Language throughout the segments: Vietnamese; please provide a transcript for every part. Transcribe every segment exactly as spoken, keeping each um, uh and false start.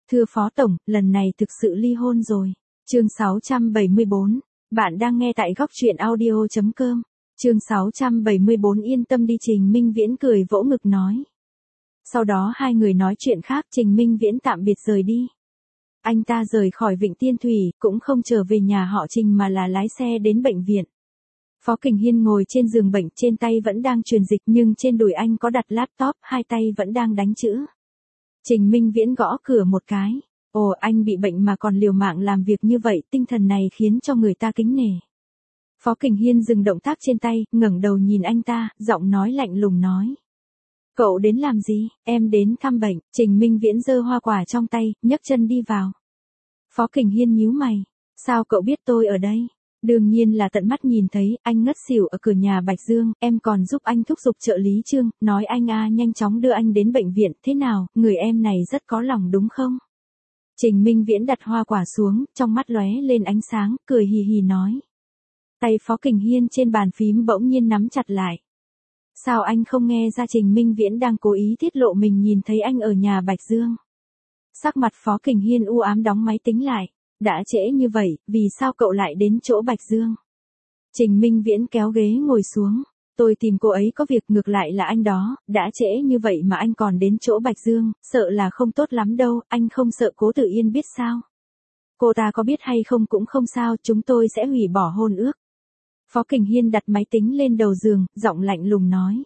Thưa Phó Tổng, lần này thực sự ly hôn rồi. Chương sáu trăm bảy mươi bốn. Bạn đang nghe tại góc truyện audio chấm com. Chương sáu trăm bảy mươi bốn yên tâm đi Trình Minh Viễn cười vỗ ngực nói. Sau đó hai người nói chuyện khác, Trình Minh Viễn tạm biệt rời đi. Anh ta rời khỏi Vịnh Tiên Thủy, cũng không trở về nhà họ Trình mà là lái xe đến bệnh viện. Phó Kình Hiên ngồi trên giường bệnh, trên tay vẫn đang truyền dịch nhưng trên đùi anh có đặt laptop, hai tay vẫn đang đánh chữ. Trình Minh Viễn gõ cửa một cái. Ồ, anh bị bệnh mà còn liều mạng làm việc như vậy, tinh thần này khiến cho người ta kính nể. Phó Kình Hiên dừng động tác trên tay, ngẩng đầu nhìn anh ta, giọng nói lạnh lùng nói. Cậu đến làm gì? Em đến thăm bệnh. Trình Minh Viễn giơ hoa quả trong tay, nhấc chân đi vào. Phó Kình Hiên nhíu mày. Sao cậu biết tôi ở đây? Đương nhiên là tận mắt nhìn thấy, anh ngất xỉu ở cửa nhà Bạch Dương, em còn giúp anh thúc giục trợ lý Trương, nói anh a nhanh chóng đưa anh đến bệnh viện, thế nào, người em này rất có lòng đúng không? Trình Minh Viễn đặt hoa quả xuống, trong mắt lóe lên ánh sáng, cười hì hì nói. Tay Phó Kình Hiên trên bàn phím bỗng nhiên nắm chặt lại. Sao anh không nghe ra Trình Minh Viễn đang cố ý tiết lộ mình nhìn thấy anh ở nhà Bạch Dương? Sắc mặt Phó Kình Hiên u ám đóng máy tính lại. Đã trễ như vậy, vì sao cậu lại đến chỗ Bạch Dương? Trình Minh Viễn kéo ghế ngồi xuống. Tôi tìm cô ấy có việc, ngược lại là anh đó, đã trễ như vậy mà anh còn đến chỗ Bạch Dương, sợ là không tốt lắm đâu, anh không sợ Cố Tử Yên biết sao? Cô ta có biết hay không cũng không sao, chúng tôi sẽ hủy bỏ hôn ước. Phó Kình Hiên đặt máy tính lên đầu giường, giọng lạnh lùng nói.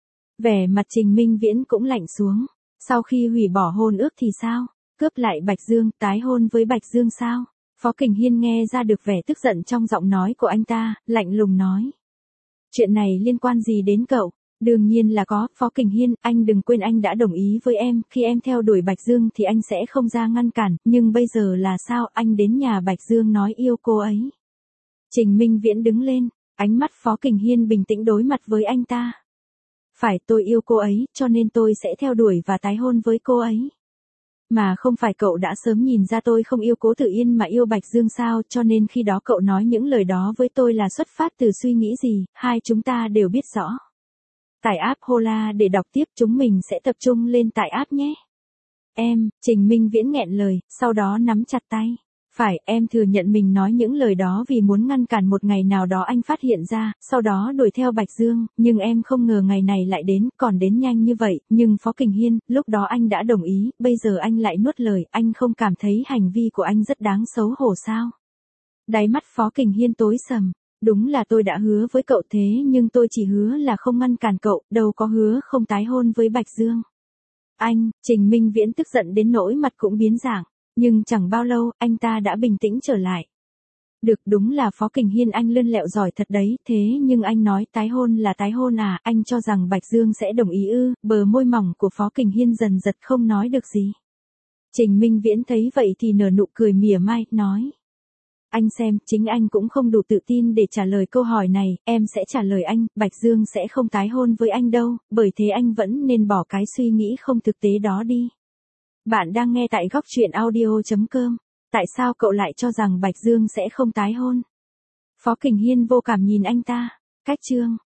Vẻ mặt Trình Minh Viễn cũng lạnh xuống. Sau khi hủy bỏ hôn ước thì sao? Cướp lại Bạch Dương, tái hôn với Bạch Dương sao? Phó Kình Hiên nghe ra được vẻ tức giận trong giọng nói của anh ta, lạnh lùng nói. Chuyện này liên quan gì đến cậu? Đương nhiên là có, Phó Kình Hiên, anh đừng quên anh đã đồng ý với em, khi em theo đuổi Bạch Dương thì anh sẽ không ra ngăn cản, nhưng bây giờ là sao, anh đến nhà Bạch Dương nói yêu cô ấy. Trình Minh Viễn đứng lên, ánh mắt Phó Kình Hiên bình tĩnh đối mặt với anh ta. Phải, tôi yêu cô ấy, cho nên tôi sẽ theo đuổi và tái hôn với cô ấy. Mà không phải cậu đã sớm nhìn ra tôi không yêu Cố Tử Yên mà yêu Bạch Dương sao, cho nên khi đó cậu nói những lời đó với tôi là xuất phát từ suy nghĩ gì, hai chúng ta đều biết rõ. Tải app Hola để đọc tiếp, chúng mình sẽ tập trung lên tải app nhé. Em, Trình Minh Viễn nghẹn lời, sau đó nắm chặt tay. Phải, em thừa nhận mình nói những lời đó vì muốn ngăn cản một ngày nào đó anh phát hiện ra, sau đó đuổi theo Bạch Dương, nhưng em không ngờ ngày này lại đến, còn đến nhanh như vậy, nhưng Phó Kình Hiên, lúc đó anh đã đồng ý, bây giờ anh lại nuốt lời, anh không cảm thấy hành vi của anh rất đáng xấu hổ sao? Đáy mắt Phó Kình Hiên tối sầm, đúng là tôi đã hứa với cậu thế nhưng tôi chỉ hứa là không ngăn cản cậu, đâu có hứa không tái hôn với Bạch Dương. Anh, Trình Minh Viễn tức giận đến nỗi mặt cũng biến dạng. Nhưng chẳng bao lâu, anh ta đã bình tĩnh trở lại. Được, đúng là Phó Kình Hiên anh lươn lẹo giỏi thật đấy, thế nhưng anh nói tái hôn là tái hôn à, anh cho rằng Bạch Dương sẽ đồng ý ư? Bờ môi mỏng của Phó Kình Hiên dần giật không nói được gì. Trình Minh Viễn thấy vậy thì nở nụ cười mỉa mai, nói. Anh xem, chính anh cũng không đủ tự tin để trả lời câu hỏi này, em sẽ trả lời anh, Bạch Dương sẽ không tái hôn với anh đâu, bởi thế anh vẫn nên bỏ cái suy nghĩ không thực tế đó đi. Bạn đang nghe tại góc truyện audio chấm com. Tại sao cậu lại cho rằng Bạch Dương sẽ không tái hôn? Phó Kình Hiên vô cảm nhìn anh ta. Cách chương.